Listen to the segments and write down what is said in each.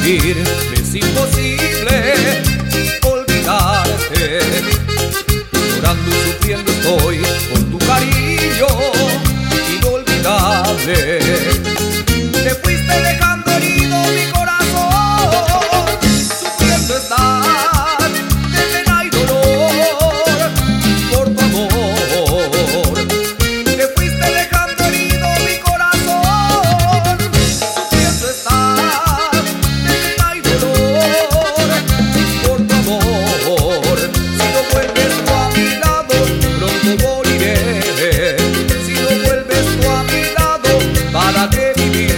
vivir, me es imposible olvidarte. Llorando y sufriendo estoy por tu cariño inolvidable. Te fuiste dejando herido mi corazón, sufriendo estar de pena y dolor por tu amor. Te fuiste dejando herido mi corazón, sufriendo estar de pena y dolor por tu amor. Si no vuelves tú a mi lado, pronto moriré. Si no vuelves tú a mi lado, ¿para qué vivir?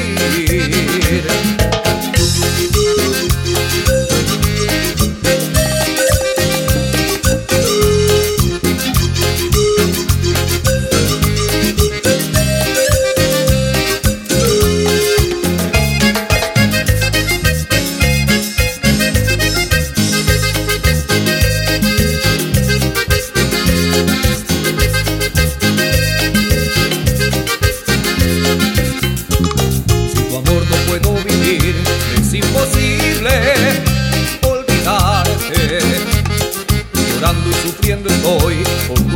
Es imposible olvidarte. Llorando y sufriendo estoy por